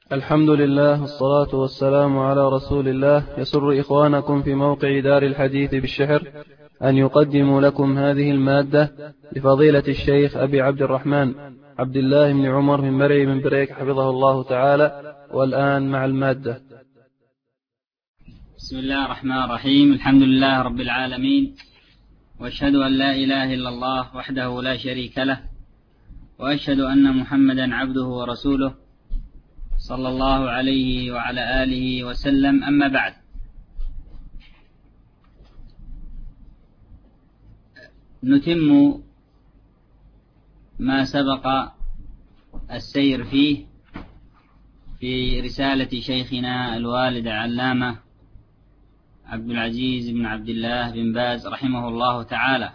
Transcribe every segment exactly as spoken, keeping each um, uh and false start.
الحمد لله والصلاة والسلام على رسول الله. يسر إخوانكم في موقع دار الحديث بالشحر أن يقدموا لكم هذه المادة لفضيلة الشيخ أبي عبد الرحمن عبد الله بن عمر من مرعي من بريك حفظه الله تعالى. والآن مع المادة. بسم الله الرحمن الرحيم. الحمد لله رب العالمين، وأشهد أن لا إله إلا الله وحده لا شريك له، وأشهد أن محمدا عبده ورسوله صلى الله عليه وعلى آله وسلم. أما بعد، نتم ما سبق السير فيه في رسالة شيخنا الوالد العلامة عبد العزيز بن عبد الله بن باز رحمه الله تعالى.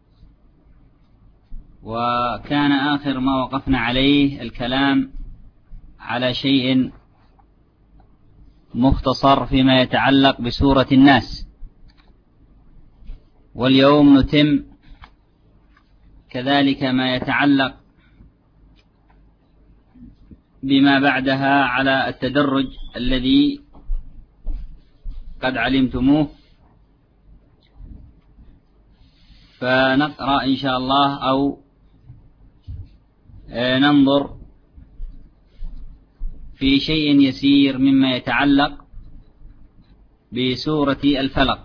وكان آخر ما وقفنا عليه الكلام على شيء مختصر فيما يتعلق بسورة الناس، واليوم نتم كذلك ما يتعلق بما بعدها على التدرج الذي قد علمتموه. فنقرأ إن شاء الله أو ننظر في شيء يسير مما يتعلق بسورة الفلق،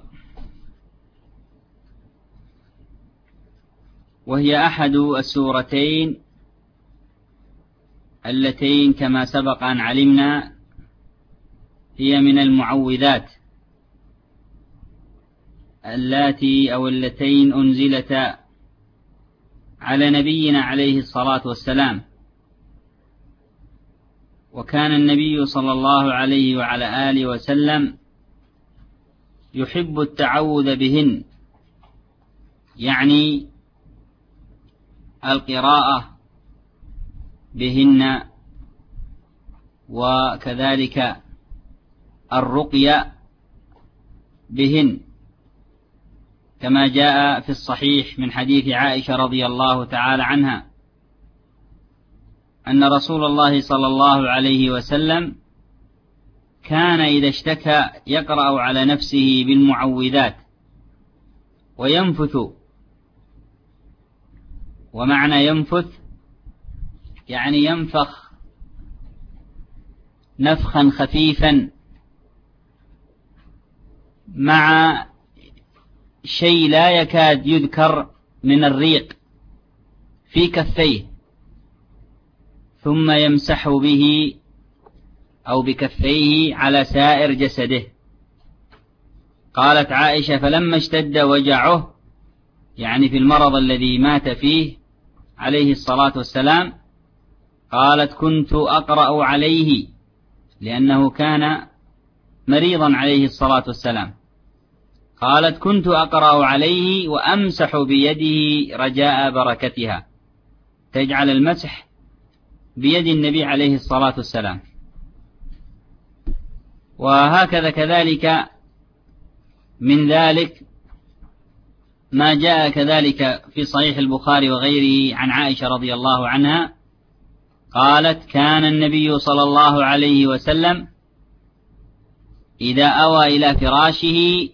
وهي أحد السورتين اللتين كما سبق أن علمنا هي من المعوذات اللاتي أو اللتين أنزلتا على نبينا عليه الصلاة والسلام. وكان النبي صلى الله عليه وعلى آله وسلم يحب التعوذ بهن، يعني القراءة بهن، وكذلك الرقية بهن، كما جاء في الصحيح من حديث عائشة رضي الله تعالى عنها أن رسول الله صلى الله عليه وسلم كان إذا اشتكى يقرأ على نفسه بالمعوذات وينفث. ومعنى ينفث يعني ينفخ نفخا خفيفا مع شيء لا يكاد يذكر من الريق في كفيه، ثم يمسح به أو بكفيه على سائر جسده. قالت عائشة: فلما اشتد وجعه، يعني في المرض الذي مات فيه عليه الصلاة والسلام، قالت: كنت أقرأ عليه، لأنه كان مريضا عليه الصلاة والسلام. قالت: كنت أقرأ عليه وأمسح بيده رجاء بركتها، تجعل المسح بيد النبي عليه الصلاة والسلام. وهكذا كذلك من ذلك ما جاء كذلك في صحيح البخاري وغيره عن عائشة رضي الله عنها قالت: كان النبي صلى الله عليه وسلم إذا أوى إلى فراشه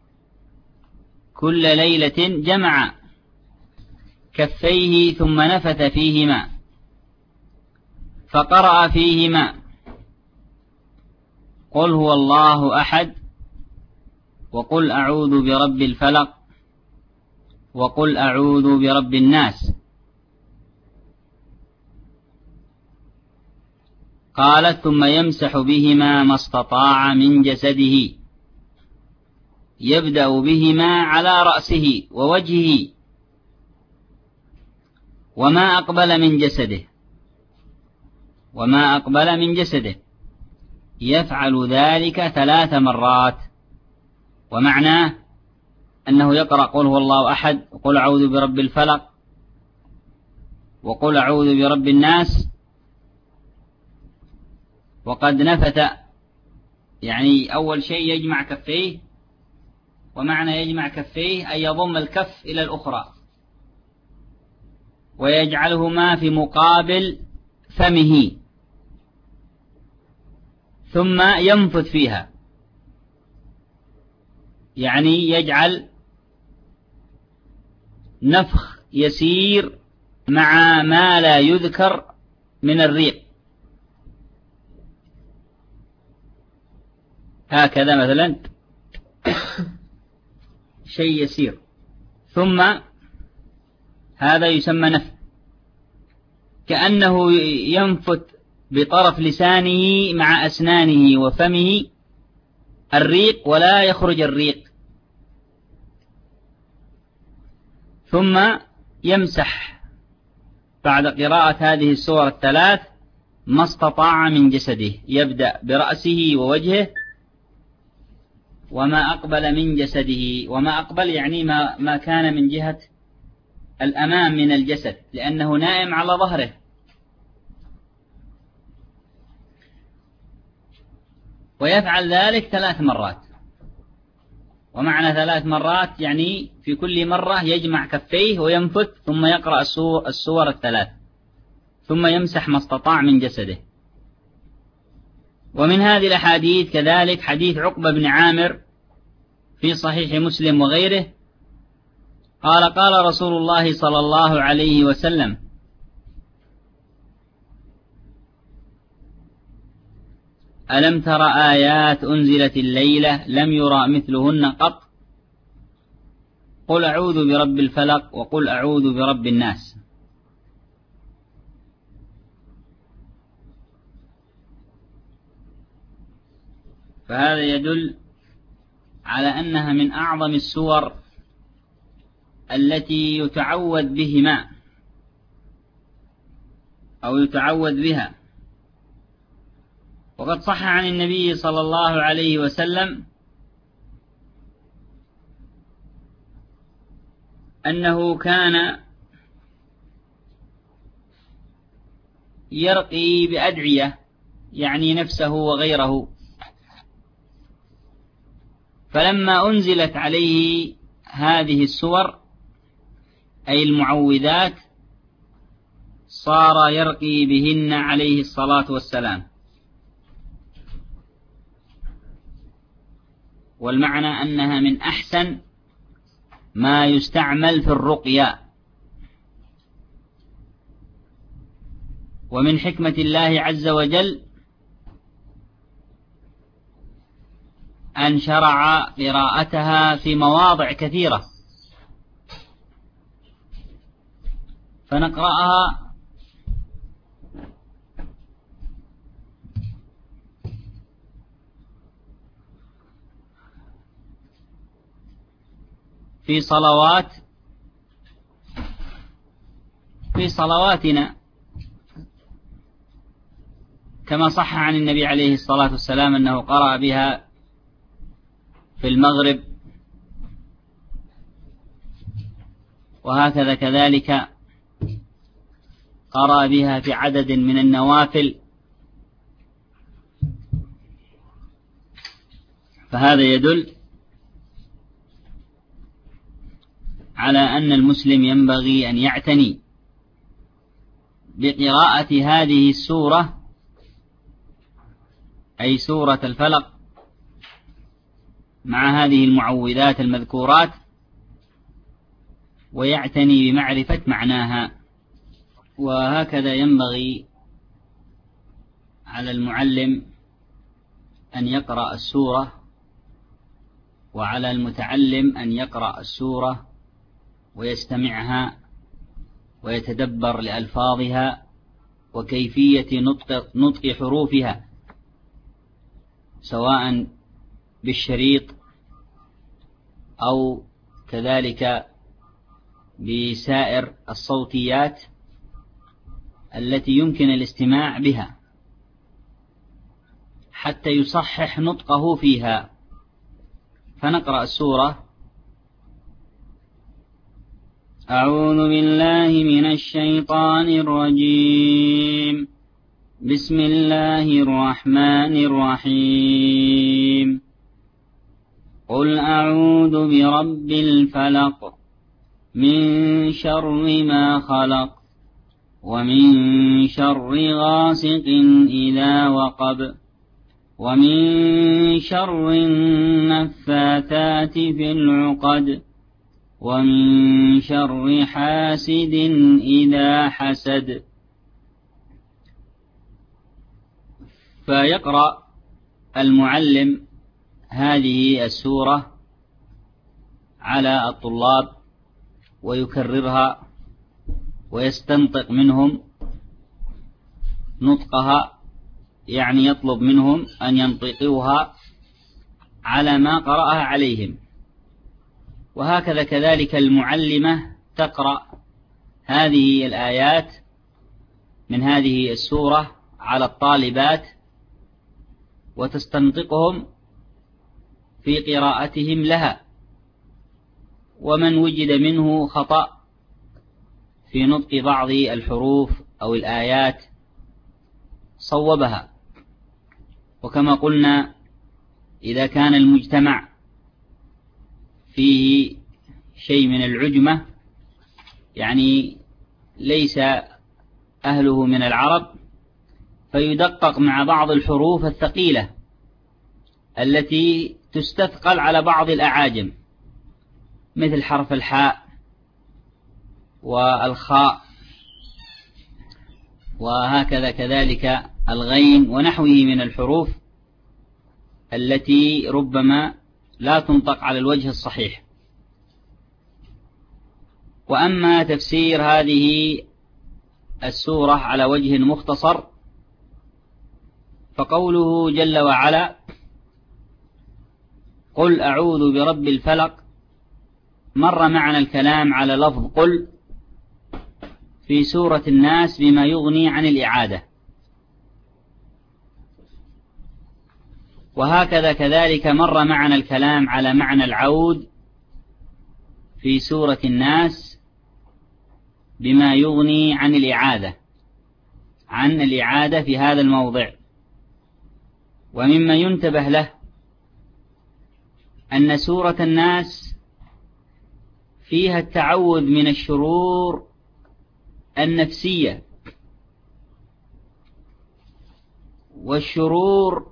كل ليلة جمع كفيه ثم نفث فيهما فقرأ فيهما قل هو الله أحد، وقل أعوذ برب الفلق، وقل أعوذ برب الناس. قالت: ثم يمسح بهما ما استطاع من جسده، يبدأ بهما على رأسه ووجهه وما أقبل من جسده وما أقبل من جسده يفعل ذلك ثلاث مرات. ومعناه أنه يقرأ قل هو الله أحد، وقل أعوذ برب الفلق، وقل أعوذ برب الناس، وقد نفث، يعني أول شيء يجمع كفيه، ومعنى يجمع كفيه أن يضم الكف إلى الأخرى ويجعلهما في مقابل فمه، ثم ينفث فيها، يعني يجعل نفخ يسير مع ما لا يذكر من الريق، هكذا مثلا شيء يسير، ثم هذا يسمى نفث، كأنه ينفث بطرف لسانه مع أسنانه وفمه الريق ولا يخرج الريق، ثم يمسح بعد قراءة هذه السور الثلاث ما استطاع من جسده، يبدأ برأسه ووجهه وما أقبل من جسده، وما أقبل يعني ما, ما كان من جهة الأمام من الجسد، لأنه نائم على ظهره. ويفعل ذلك ثلاث مرات، ومعنى ثلاث مرات يعني في كل مرة يجمع كفيه وينفث، ثم يقرأ السور الثلاث، ثم يمسح ما استطاع من جسده. ومن هذه الأحاديث كذلك حديث عقبة بن عامر في صحيح مسلم وغيره قال قال رسول الله صلى الله عليه وسلم: ألم تر آيات أنزلت الليلة لم يرى مثلهن قط، قل أعوذ برب الفلق وقل أعوذ برب الناس. فهذا يدل على أنها من أعظم السور التي يتعوذ بهما أو يتعوذ بها. وقد صح عن النبي صلى الله عليه وسلم أنه كان يرقي بأدعية يعني نفسه وغيره، فلما أنزلت عليه هذه السور أي المعوذات صار يرقي بهن عليه الصلاة والسلام. والمعنى أنها من أحسن ما يستعمل في الرقية. ومن حكمة الله عز وجل أن شرع قراءتها في مواضع كثيرة، فنقرأها في صلوات في صلواتنا كما صح عن النبي عليه الصلاة والسلام أنه قرأ بها في المغرب، وهكذا كذلك قرأ بها في عدد من النوافل. فهذا يدل على أن المسلم ينبغي أن يعتني بقراءة هذه السورة أي سورة الفلق مع هذه المعوذات المذكورات، ويعتني بمعرفة معناها. وهكذا ينبغي على المعلم أن يقرأ السورة، وعلى المتعلم أن يقرأ السورة ويستمعها ويتدبر لألفاظها وكيفية نطق, نطق حروفها، سواء بالشريط أو كذلك بسائر الصوتيات التي يمكن الاستماع بها حتى يصحح نطقه فيها. فنقرأ السورة: أعوذ بالله من الشيطان الرجيم، بسم الله الرحمن الرحيم، قل أعوذ برب الفلق من شر ما خلق ومن شر غاسق إذا وقب ومن شر النفاثات في العقد ومن شر حاسد إذا حسد. فيقرأ المعلم هذه السورة على الطلاب ويكررها ويستنطق منهم نطقها، يعني يطلب منهم أن ينطقوها على ما قرأها عليهم. وهكذا كذلك المعلمة تقرأ هذه الآيات من هذه السورة على الطالبات وتستنطقهم في قراءتهم لها، ومن وجد منه خطأ في نطق بعض الحروف أو الآيات صوبها. وكما قلنا إذا كان المجتمع فيه شيء من العجمة، يعني ليس أهله من العرب، فيدقق مع بعض الحروف الثقيلة التي تستثقل على بعض الأعاجم، مثل حرف الحاء والخاء، وهكذا كذلك الغين ونحوه من الحروف التي ربما لا تنطق على الوجه الصحيح. وأما تفسير هذه السورة على وجه مختصر فقوله جل وعلا قل أعوذ برب الفلق، مر معنا الكلام على لفظ قل في سورة الناس بما يغني عن الإعادة، وهكذا كذلك مر معنا الكلام على معنى العود في سورة الناس بما يغني عن الإعادة عن الإعادة في هذا الموضع. ومما ينتبه له أن سورة الناس فيها التعوذ من الشرور النفسية والشرور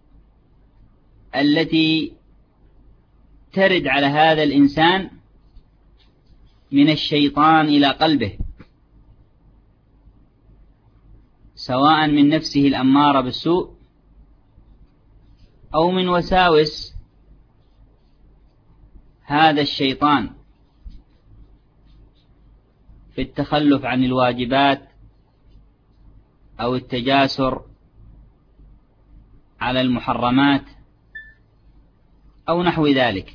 التي ترد على هذا الإنسان من الشيطان إلى قلبه، سواء من نفسه الأمارة بالسوء أو من وساوس هذا الشيطان في التخلف عن الواجبات أو التجاسر على المحرمات أو نحو ذلك.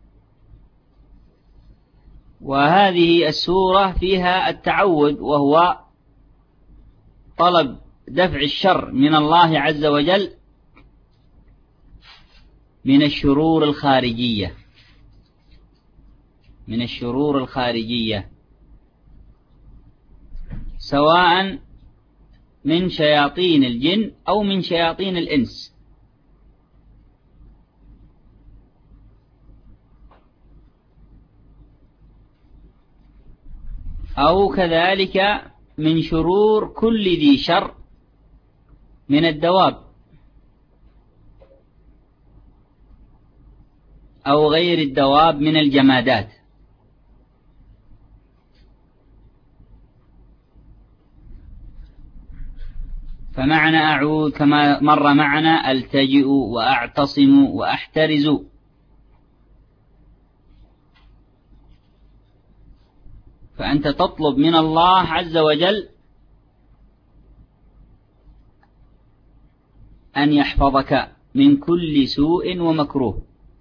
وهذه السورة فيها التعوذ، وهو طلب دفع الشر من الله عز وجل من الشرور الخارجية من الشرور الخارجية سواء من شياطين الجن أو من شياطين الإنس. أو كذلك من شرور كل ذي شر من الدواب أو غير الدواب من الجمادات. فمعنى أعوذ كما مر معنا التجئ وأعتصم وأحترز. فأنت تطلب من الله عز وجل أن يحفظك من كل سوء ومكروه.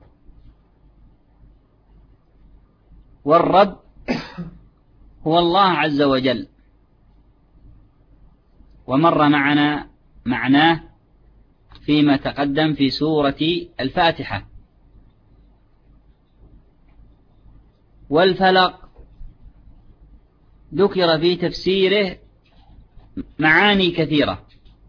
والرب هو الله عز وجل، ومر معنا معناه فيما تقدم في سورة الفاتحة. والفلق ذكر في تفسيره معاني كثيرة،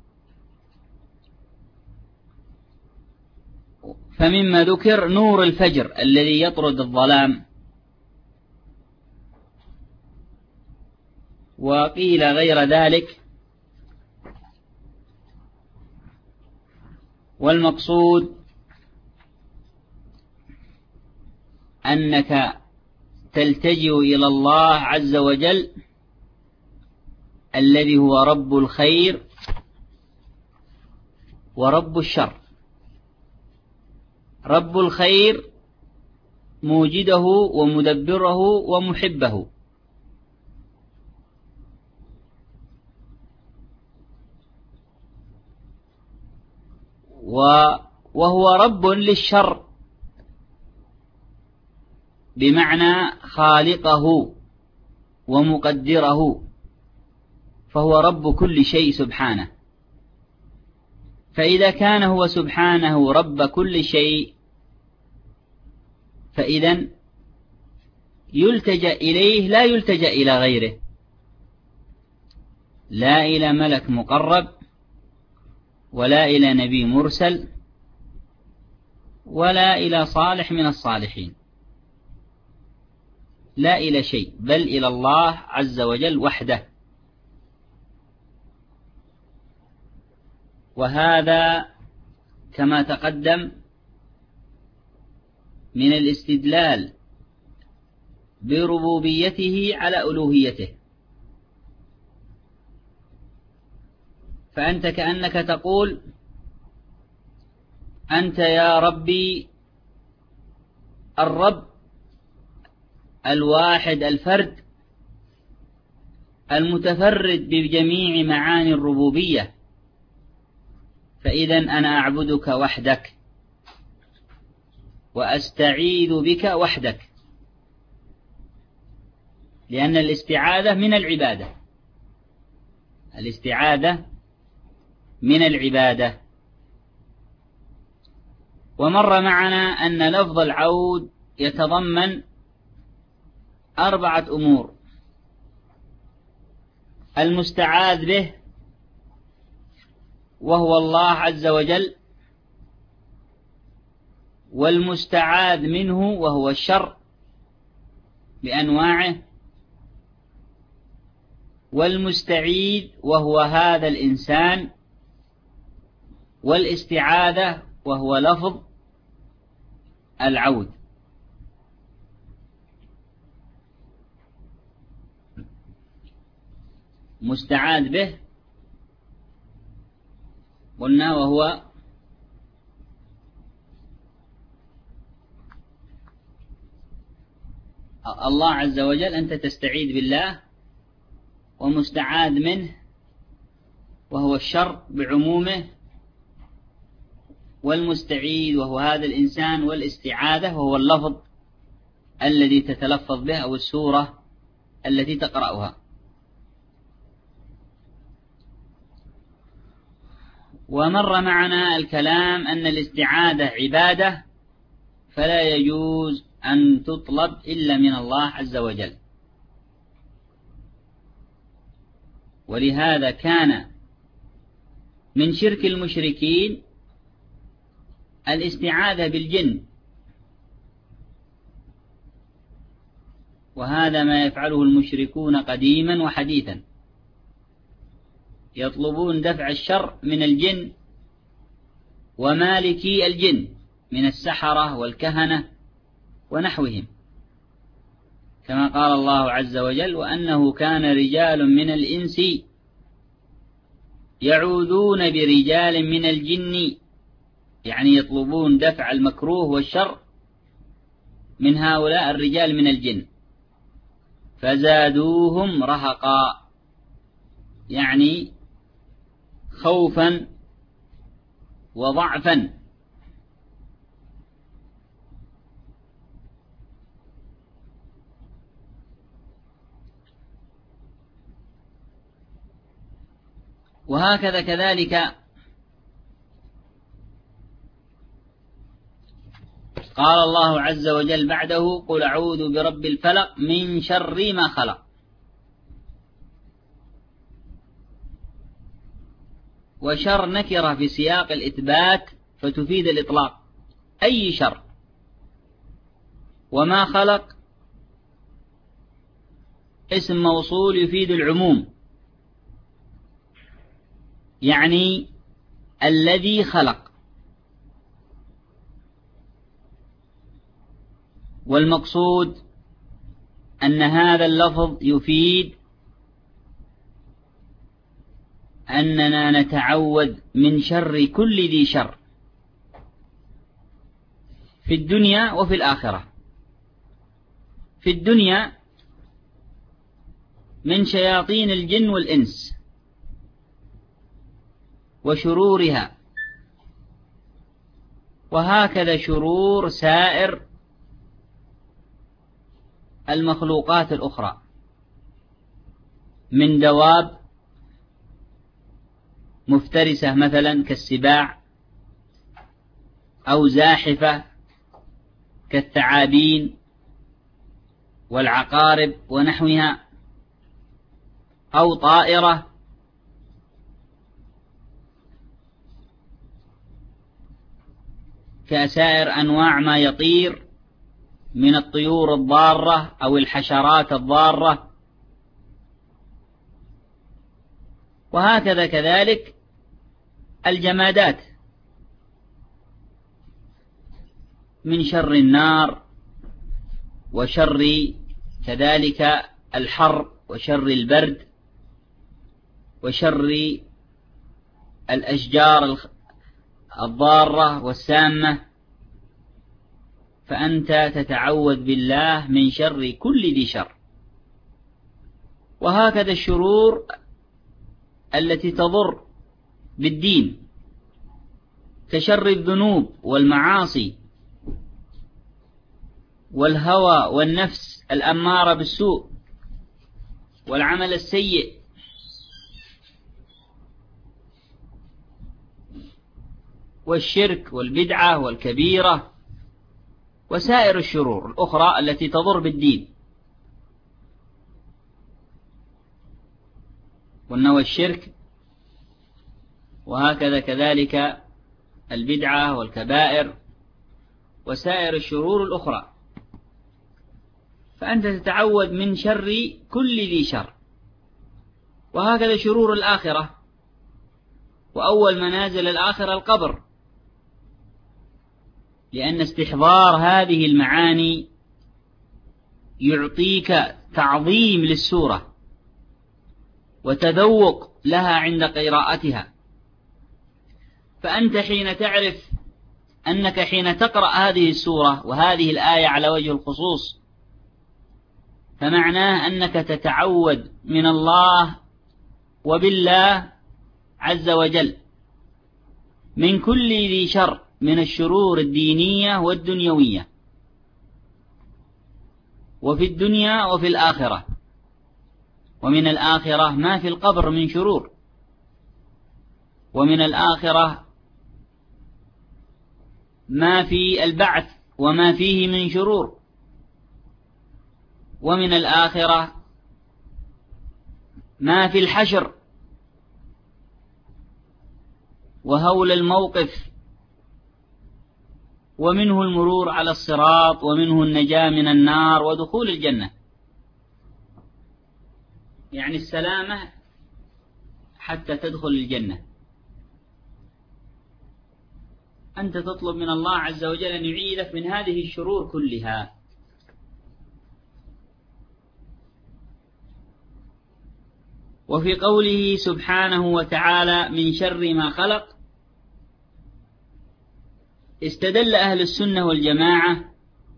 فمما ذكر نور الفجر الذي يطرد الظلام، وقيل غير ذلك والمقصود أنك تلتجئ إلى الله عز وجل الذي هو رب الخير ورب الشر. رب الخير موجده ومدبره ومحبه، وهو رب للشر بمعنى خالقه ومقدره، فهو رب كل شيء سبحانه. فإذا كان هو سبحانه رب كل شيء، فإذا يلتجأ إليه لا يلتجأ إلى غيره، لا إلى ملك مقرب ولا إلى نبي مرسل ولا إلى صالح من الصالحين، لا إلى شيء، بل إلى الله عز وجل وحده. وهذا كما تقدم من الاستدلال بربوبيته على ألوهيته. فأنت كأنك تقول: أنت يا ربي الرب الواحد الفرد المتفرد بجميع معاني الربوبية، فإذا أنا أعبدك وحدك وأستعيذ بك وحدك، لأن الاستعاذة من العبادة، الاستعاذة من العبادة. ومر معنا أن لفظ العود يتضمن أربعة أمور: المستعاذ به وهو الله عز وجل، والمستعاذ منه وهو الشر بأنواعه، والمستعيذ وهو هذا الإنسان، والاستعاذة وهو لفظ العود. مستعاذ به قلنا وهو الله عز وجل، أنت تستعيذ بالله، ومستعاذ منه وهو الشر بعمومه، والمستعيذ وهو هذا الإنسان، والاستعاذة وهو اللفظ الذي تتلفظ به أو السورة التي تقرأها. ومر معنا الكلام أن الاستعاذة عبادة، فلا يجوز أن تطلب إلا من الله عز وجل. ولهذا كان من شرك المشركين الاستعاذة بالجن، وهذا ما يفعله المشركون قديما وحديثا، يطلبون دفع الشر من الجن ومالكي الجن من السحرة والكهنة ونحوهم، كما قال الله عز وجل: وأنه كان رجال من الإنس يعوذون برجال من الجن، يعني يطلبون دفع المكروه والشر من هؤلاء الرجال من الجن، فزادوهم رهقا، يعني خوفا وضعفا. وهكذا كذلك قال الله عز وجل بعده: قل أعوذ برب الفلق من شر ما خلق. وشر نكرة في سياق الإثبات فتفيد الإطلاق، أي شر. وما خلق اسم موصول يفيد العموم، يعني الذي خلق، والمقصود أن هذا اللفظ يفيد أننا نتعوذ من شر كل ذي شر في الدنيا وفي الآخرة. في الدنيا من شياطين الجن والإنس وشرورها، وهكذا شرور سائر المخلوقات الأخرى من دواب مفترسة مثلا كالسباع، أو زاحفة كالثعابين والعقارب ونحوها، أو طائرة كسائر أنواع ما يطير من الطيور الضارة أو الحشرات الضارة. وهكذا كذلك الجمادات من شر النار وشر كذلك الحر وشر البرد وشر الأشجار الضارة والسامة. فأنت تتعوذ بالله من شر كل ذي شر. وهكذا الشرور التي تضر بالدين كشر الذنوب والمعاصي والهوى والنفس الأمارة بالسوء والعمل السيء والشرك والبدعة والكبيرة وسائر الشرور الأخرى التي تضر بالدين. قلنا والشرك، وهكذا كذلك البدعة والكبائر وسائر الشرور الأخرى. فأنت تتعوذ من شر كل ذي شر. وهكذا شرور الآخرة، وأول منازل الآخرة القبر، لأن استحضار هذه المعاني يعطيك تعظيم للسورة وتذوق لها عند قراءتها. فأنت حين تعرف أنك حين تقرأ هذه السورة وهذه الآية على وجه الخصوص، فمعناه أنك تتعوذ من الله وبالله عز وجل من كل ذي شر من الشرور الدينية والدنيوية، وفي الدنيا وفي الآخرة. ومن الآخرة ما في القبر من شرور، ومن الآخرة ما في البعث وما فيه من شرور، ومن الآخرة ما في الحشر وهول الموقف، ومنه المرور على الصراط، ومنه النجاة من النار ودخول الجنة، يعني السلامة حتى تدخل الجنة. أنت تطلب من الله عز وجل أن يعيذك من هذه الشرور كلها. وفي قوله سبحانه وتعالى من شر ما خلق، استدل أهل السنة والجماعة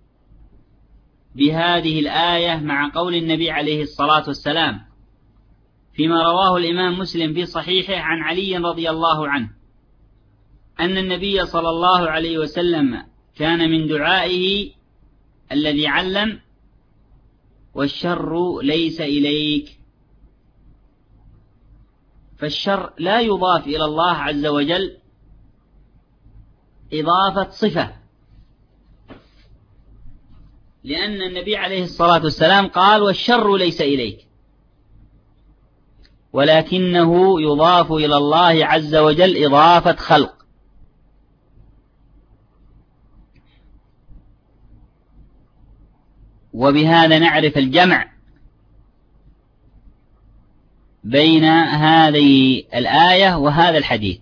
بهذه الآية مع قول النبي عليه الصلاة والسلام فيما رواه الإمام مسلم في صحيحه عن علي رضي الله عنه أن النبي صلى الله عليه وسلم كان من دعائه الذي علم والشر ليس إليك. فالشر لا يضاف إلى الله عز وجل إضافة صفة، لأن النبي عليه الصلاة والسلام قال والشر ليس إليك، ولكنه يضاف إلى الله عز وجل إضافة خلق. وبهذا نعرف الجمع بين هذه الآية وهذا الحديث.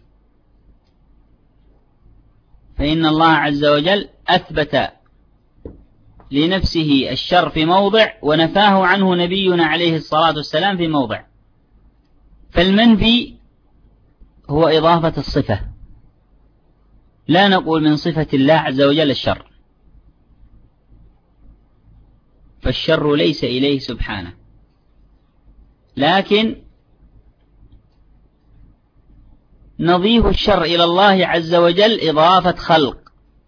فإن الله عز وجل أثبت لنفسه الشر في موضع ونفاه عنه نبينا عليه الصلاة والسلام في موضع. فالمنفي هو إضافة الصفة، لا نقول من صفة الله عز وجل الشر، فالشر ليس إليه سبحانه، لكن نضيف الشر إلى الله عز وجل إضافة خلق،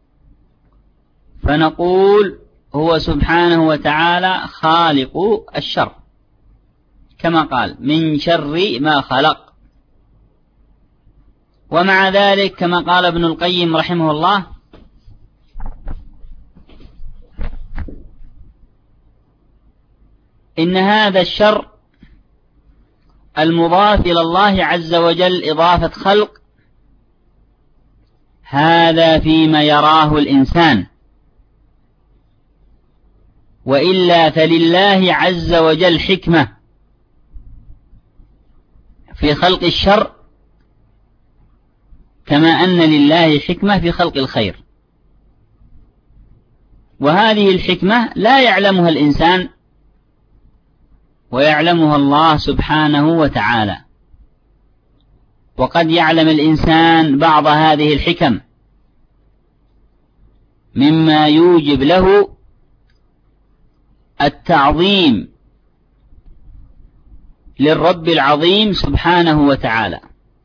فنقول هو سبحانه وتعالى خالق الشر، كما قال من شر ما خلق. ومع ذلك كما قال ابن القيم رحمه الله: إن هذا الشر المضاف إلى الله عز وجل إضافة خلق، هذا فيما يراه الإنسان، وإلا فلله عز وجل حكمة في خلق الشر، كما أن لله حكمة في خلق الخير، وهذه الحكمة لا يعلمها الإنسان ويعلمها الله سبحانه وتعالى. وقد يعلم الإنسان بعض هذه الحكم مما يوجب له التعظيم للرب العظيم سبحانه وتعالى.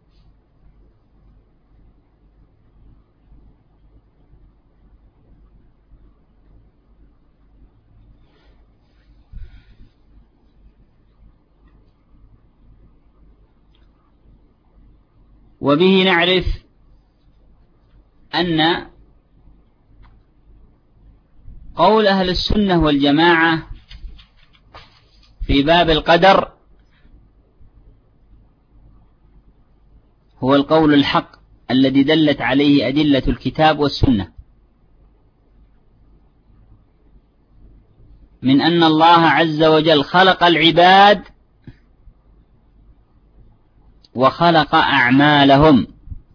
وبه نعرف أن قول أهل السنة والجماعة في باب القدر هو القول الحق الذي دلت عليه أدلة الكتاب والسنة، من أن الله عز وجل خلق العباد وخلق أعمالهم،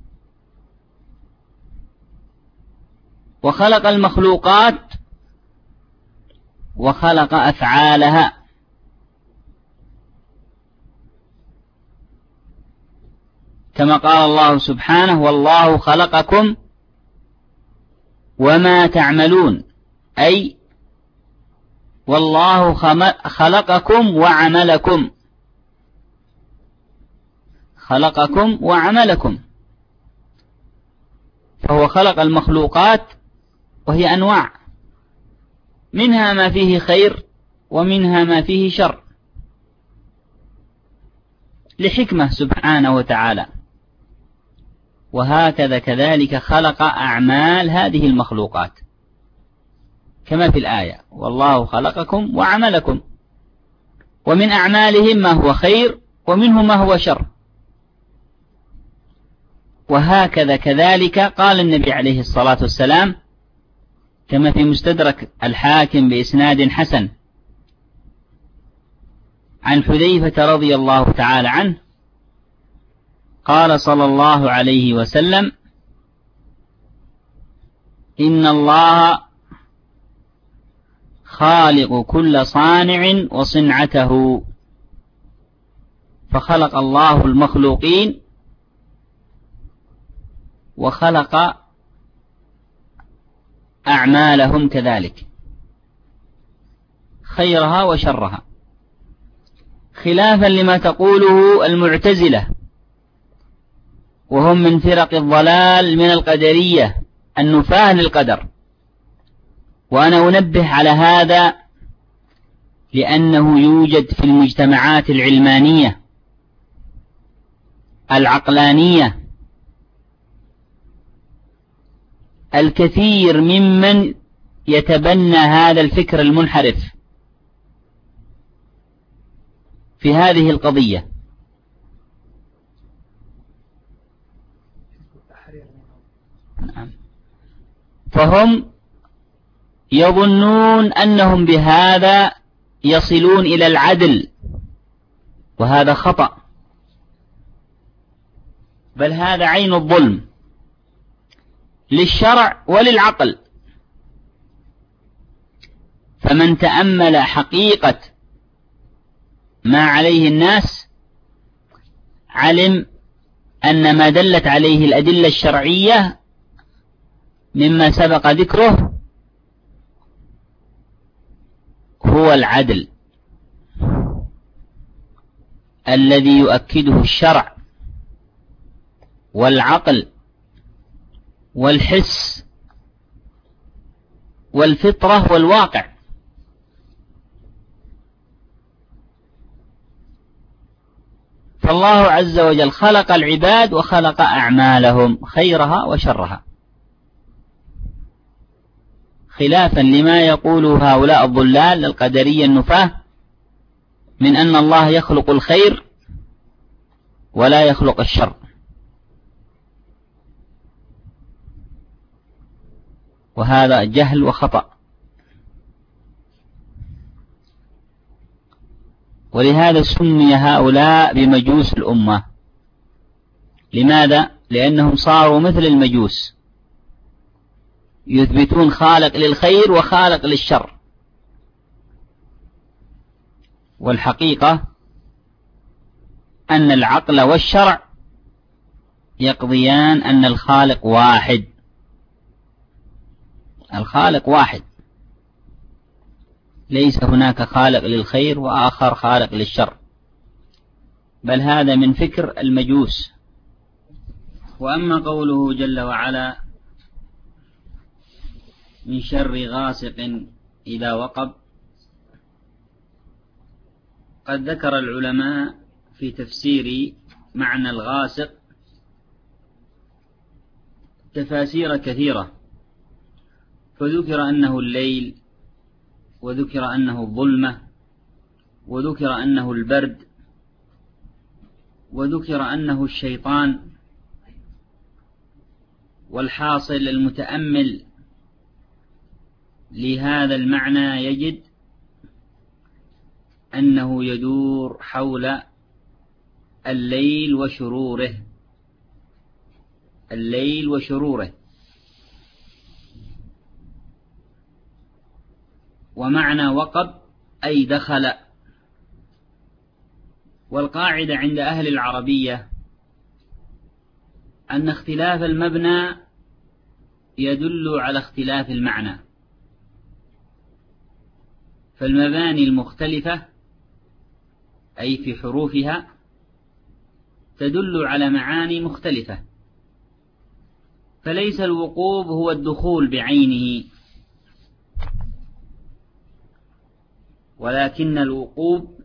وخلق المخلوقات وخلق أفعالها، كما قال الله سبحانه: والله خلقكم وما تعملون، أي والله خلقكم وعملكم، خلقكم وعملكم، فهو خلق المخلوقات وهي أنواع، منها ما فيه خير ومنها ما فيه شر، لحكمة سبحانه وتعالى. وهكذا كذلك خلق أعمال هذه المخلوقات، كما في الآية: والله خلقكم وعملكم، ومن أعمالهم ما هو خير ومنه ما هو شر. وهكذا كذلك قال النبي عليه الصلاة والسلام كما في مستدرك الحاكم بإسناد حسن عن حذيفة رضي الله تعالى عنه قال صلى الله عليه وسلم: إن الله خالق كل صانع وصنعته، فخلق الله المخلوقين وخلق أعمالهم كذلك، خيرها وشرها، خلافا لما تقوله المعتزلة، وهم من فرق الضلال من القدرية النفاة للقدر. وأنا أنبه على هذا لأنه يوجد في المجتمعات العلمانية العقلانية الكثير ممن يتبنى هذا الفكر المنحرف في هذه القضية، فهم يظنون أنهم بهذا يصلون إلى العدل، وهذا خطأ، بل هذا عين الظلم للشرع وللعقل. فمن تأمل حقيقة ما عليه الناس علم أن ما دلت عليه الأدلة الشرعية مما سبق ذكره هو العدل الذي يؤكده الشرع والعقل والحس والفطرة والواقع. فالله عز وجل خلق العباد وخلق أعمالهم خيرها وشرها، خلافا لما يقوله هؤلاء الضلال القدرية النفاة من أن الله يخلق الخير ولا يخلق الشر. وهذا جهل وخطأ. ولهذا سمي هؤلاء بمجوس الأمة. لماذا؟ لأنهم صاروا مثل المجوس، يثبتون خالق للخير وخالق للشر. والحقيقة أن العقل والشرع يقضيان أن الخالق واحد، الخالق واحد، ليس هناك خالق للخير وآخر خالق للشر، بل هذا من فكر المجوس. وأما قوله جل وعلا من شر غاسق إذا وقب، قد ذكر العلماء في تفسير معنى الغاسق تفاسير كثيرة، فذكر أنه الليل، وذكر أنه الظلمة، وذكر أنه البرد، وذكر أنه الشيطان. والحاصل المتأمل لهذا المعنى يجد أنه يدور حول الليل وشروره، الليل وشروره. ومعنى وقب أي دخل. والقاعدة عند أهل العربية أن اختلاف المبنى يدل على اختلاف المعنى، فالمباني المختلفة أي في حروفها تدل على معاني مختلفة. فليس الوقوب هو الدخول بعينه، ولكن الوقوب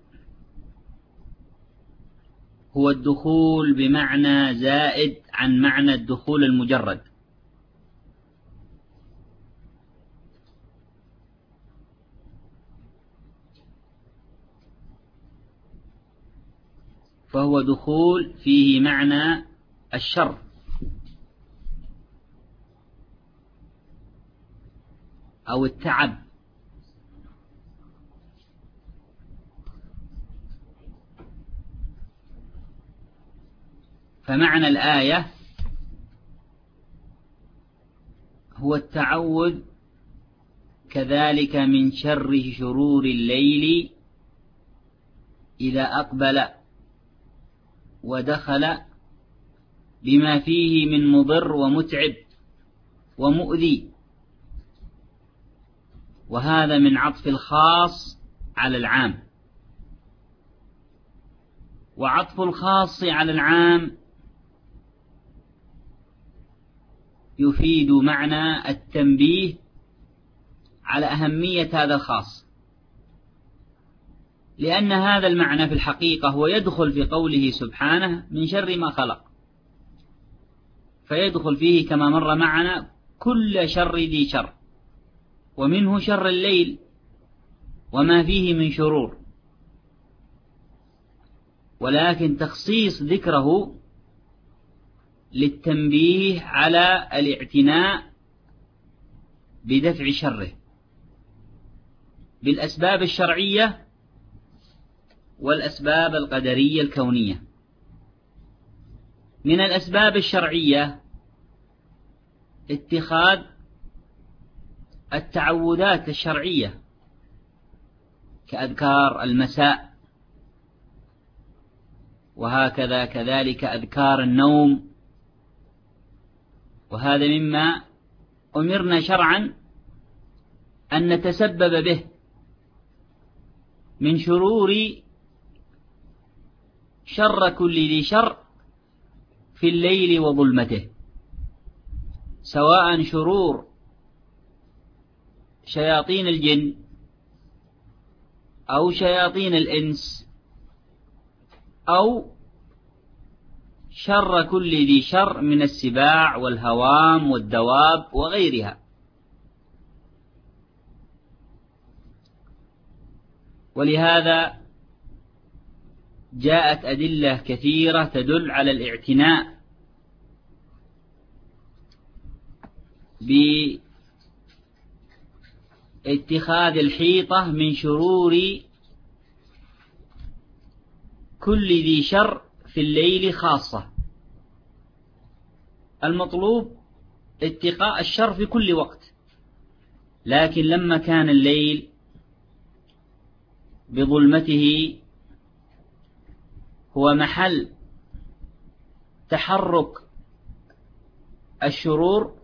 هو الدخول بمعنى زائد عن معنى الدخول المجرد. فهو دخول فيه معنى الشر، أو التعب. فمعنى الآية هو التعوذ كذلك من شر شرور الليل إذا أقبل ودخل بما فيه من مضر ومتعب ومؤذي. وهذا من عطف الخاص على العام. وعطف الخاص على العام يفيد معنى التنبيه على أهمية هذا الخاص، لأن هذا المعنى في الحقيقة هو يدخل في قوله سبحانه من شر ما خلق، فيدخل فيه كما مر معنا كل شر ذي شر، ومنه شر الليل وما فيه من شرور. ولكن تخصيص ذكره للتنبيه على الاعتناء بدفع شره بالأسباب الشرعية والأسباب القدرية الكونية. من الأسباب الشرعية اتخاذ التعوذات الشرعية كأذكار المساء، وهكذا كذلك أذكار النوم، وهذا مما أمرنا شرعا أن نتسبب به من شرور شر كل ذي شر في الليل وظلمته، سواء شرور شياطين الجن أو شياطين الإنس أو شر كل ذي شر من السباع والهوام والدواب وغيرها. ولهذا جاءت أدلة كثيرة تدل على الاعتناء باتخاذ الحيطة من شرور كل ذي شر في الليل خاصة. المطلوب اتقاء الشر في كل وقت، لكن لما كان الليل بظلمته هو محل تحرك الشرور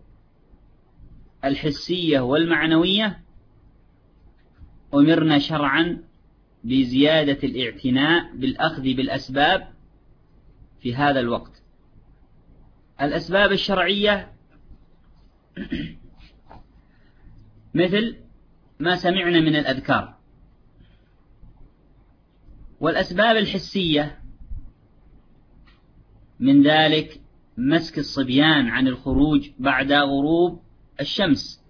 الحسية والمعنوية، أمرنا شرعا بزيادة الاعتناء بالأخذ بالأسباب في هذا الوقت. الأسباب الشرعية مثل ما سمعنا من الأذكار، والأسباب الحسية من ذلك مسك الصبيان عن الخروج بعد غروب الشمس،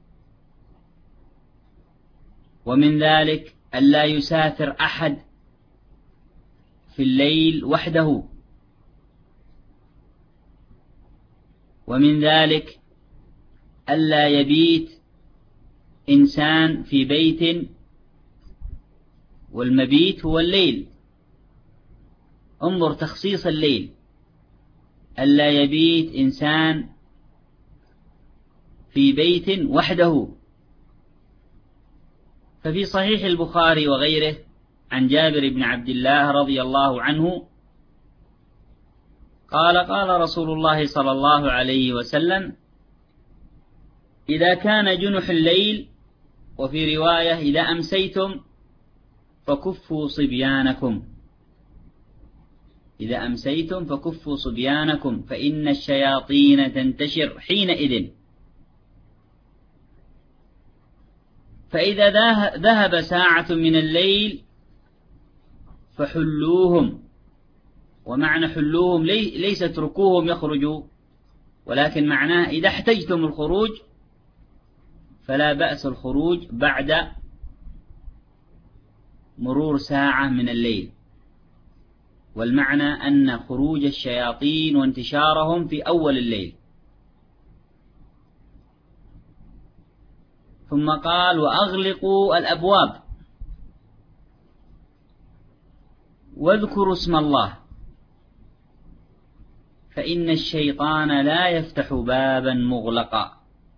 ومن ذلك ألا يسافر أحد في الليل وحده، ومن ذلك ألا يبيت إنسان في بيت والمبيت هو الليل. انظر تخصيص الليل، ألا يبيت إنسان في بيت وحده. ففي صحيح البخاري وغيره عن جابر بن عبد الله رضي الله عنه قال قال رسول الله صلى الله عليه وسلم: إذا كان جنح الليل، وفي رواية إذا أمسيتم فكفوا صبيانكم، إذا أمسيتم فكفوا صبيانكم فإن الشياطين تنتشر حينئذ، فإذا ذهب ساعة من الليل فحلوهم. ومعنى حلوهم ليس اتركوهم يخرجوا، ولكن معناه إذا احتجتم الخروج فلا بأس الخروج بعد مرور ساعة من الليل. والمعنى أن خروج الشياطين وانتشارهم في أول الليل. ثم قال: وأغلقوا الأبواب واذكروا اسم الله فإن الشيطان لا يفتح بابا مغلقا.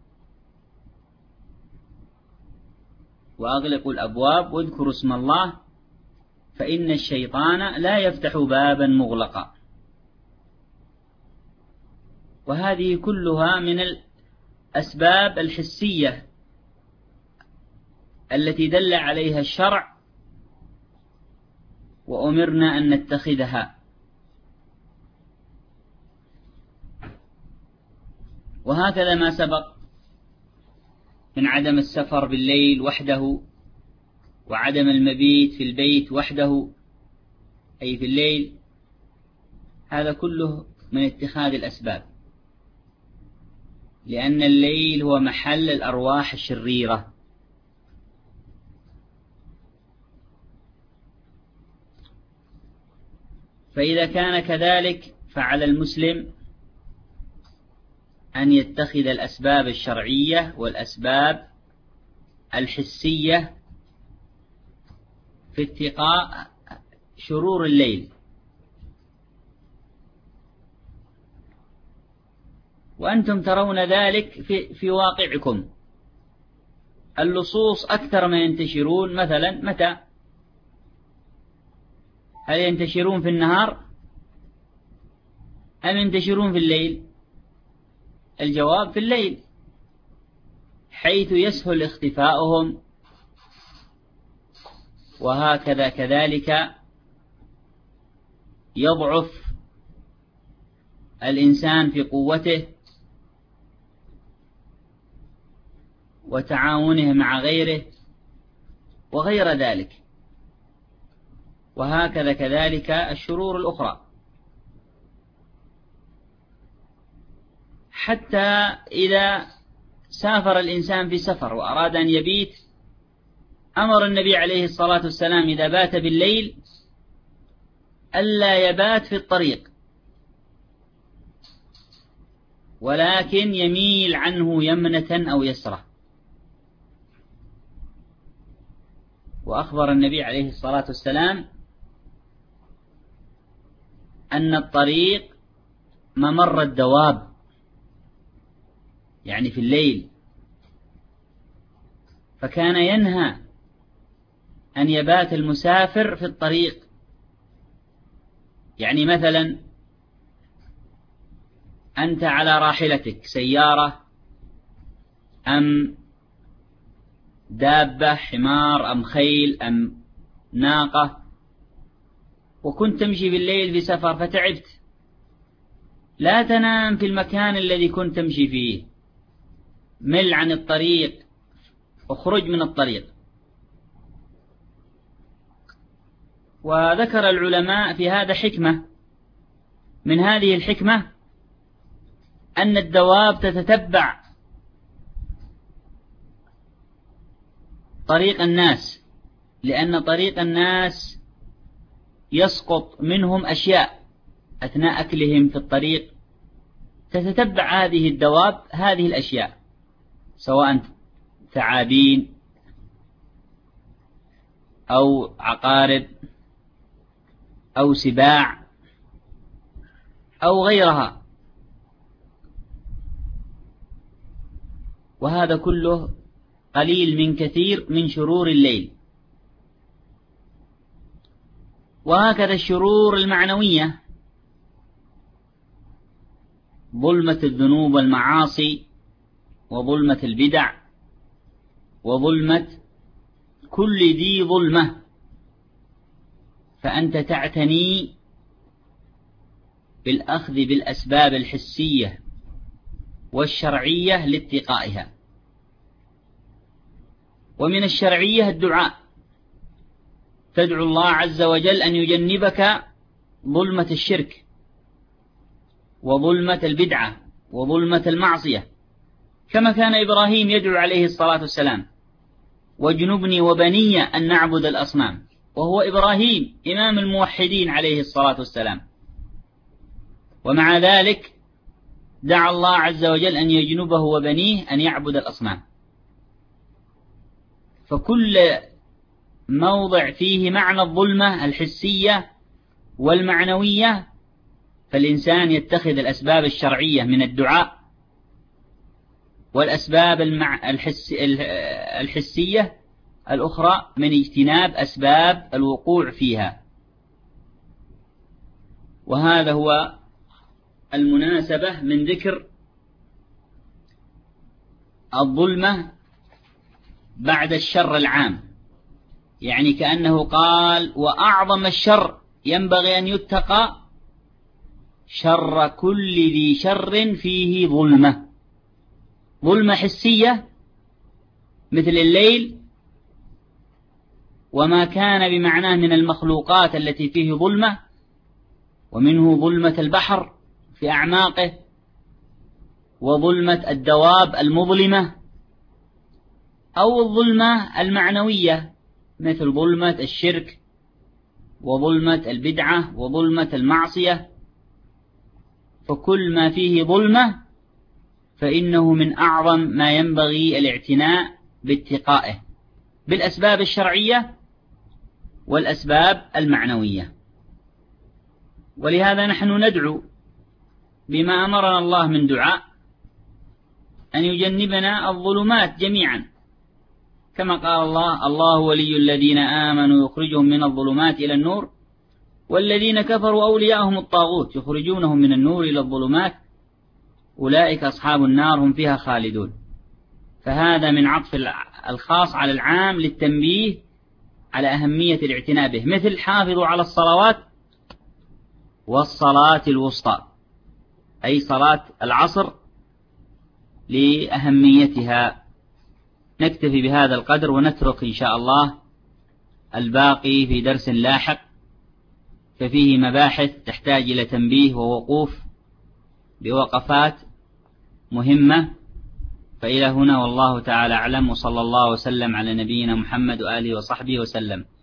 وأغلقوا الأبواب واذكروا اسم الله فإن الشيطان لا يفتح بابا مغلقا. وهذه كلها من الأسباب الحسية التي دل عليها الشرع وأمرنا أن نتخذها. وهكذا ما سبق من عدم السفر بالليل وحده، وعدم المبيت في البيت وحده أي في الليل، هذا كله من اتخاذ الأسباب، لأن الليل هو محل الأرواح الشريرة. فإذا كان كذلك فعلى المسلم أن يتخذ الأسباب الشرعية والأسباب الحسية في اتقاء شرور الليل. وأنتم ترون ذلك في, في واقعكم. اللصوص أكثر ما ينتشرون مثلا متى؟ هل ينتشرون في النهار أم ينتشرون في الليل؟ الجواب في الليل، حيث يسهل اختفاؤهم. وهكذا كذلك يضعف الإنسان في قوته وتعاونه مع غيره وغير ذلك. وهكذا كذلك الشرور الأخرى، حتى إذا سافر الإنسان في سفر وأراد أن يبيت، أمر النبي عليه الصلاة والسلام إذا بات بالليل ألا يبات في الطريق، ولكن يميل عنه يمنة أو يسرة. وأخبر النبي عليه الصلاة والسلام أن الطريق ممر الدواب، يعني في الليل، فكان ينهى أن يبات المسافر في الطريق. يعني مثلا أنت على راحلتك، سيارة أم دابة، حمار أم خيل أم ناقة، وكنت تمشي بالليل في سفر فتعبت، لا تنام في المكان الذي كنت تمشي فيه، مل عن الطريق، اخرج من الطريق. وذكر العلماء في هذا حكمة، من هذه الحكمة أن الدواب تتتبع طريق الناس، لأن طريق الناس يسقط منهم أشياء أثناء أكلهم في الطريق، تتتبع هذه الدواب هذه الأشياء، سواء ثعابين أو عقارب أو سباع أو غيرها. وهذا كله قليل من كثير من شرور الليل. وهكذا الشرور المعنوية، ظلمة الذنوب والمعاصي، وظلمة البدع، وظلمة كل ذي ظلمة، فأنت تعتني بالأخذ بالأسباب الحسية والشرعية لاتقائها. ومن الشرعية الدعاء، تدعو الله عز وجل أن يجنبك ظلمة الشرك وظلمة البدعة وظلمة المعصية، كما كان إبراهيم يدعو عليه الصلاة والسلام: واجنبني وبني أن نعبد الأصنام، وهو إبراهيم إمام الموحدين عليه الصلاة والسلام، ومع ذلك دعا الله عز وجل أن يجنبه وبنيه أن يعبد الأصنام. فكل موضع فيه معنى الظلمة الحسية والمعنوية، فالإنسان يتخذ الأسباب الشرعية من الدعاء، والأسباب الحس الحسية الأخرى من اجتناب أسباب الوقوع فيها. وهذا هو المناسبة من ذكر الظلمة بعد الشر العام، يعني كأنه قال: وأعظم الشر ينبغي أن يتقى شر كل ذي شر فيه ظلمة. ظلمة حسية مثل الليل وما كان بمعناه من المخلوقات التي فيه ظلمة، ومنه ظلمة البحر في أعماقه، وظلمة الدواب المظلمة، أو الظلمة المعنوية مثل ظلمة الشرك وظلمة البدعة وظلمة المعصية. فكل ما فيه ظلمة فإنه من أعظم ما ينبغي الاعتناء باتقائه بالأسباب الشرعية والأسباب المعنوية. ولهذا نحن ندعو بما أمرنا الله من دعاء أن يجنبنا الظلمات جميعا، كما قال الله: الله ولي الذين آمنوا يخرجهم من الظلمات إلى النور والذين كفروا أولياءهم الطاغوت يخرجونهم من النور إلى الظلمات أولئك أصحاب النار هم فيها خالدون. فهذا من عطف الخاص على العام للتنبيه على أهمية الاعتناء به، مثل حافظوا على الصلوات والصلاة الوسطى، أي صلاة العصر لأهميتها. نكتفي بهذا القدر ونترك إن شاء الله الباقي في درس لاحق، ففيه مباحث تحتاج إلى تنبيه ووقوف بوقفات مهمة. فإلى هنا والله تعالى أعلم، وصلى الله وسلم على نبينا محمد وآله وصحبه وسلم.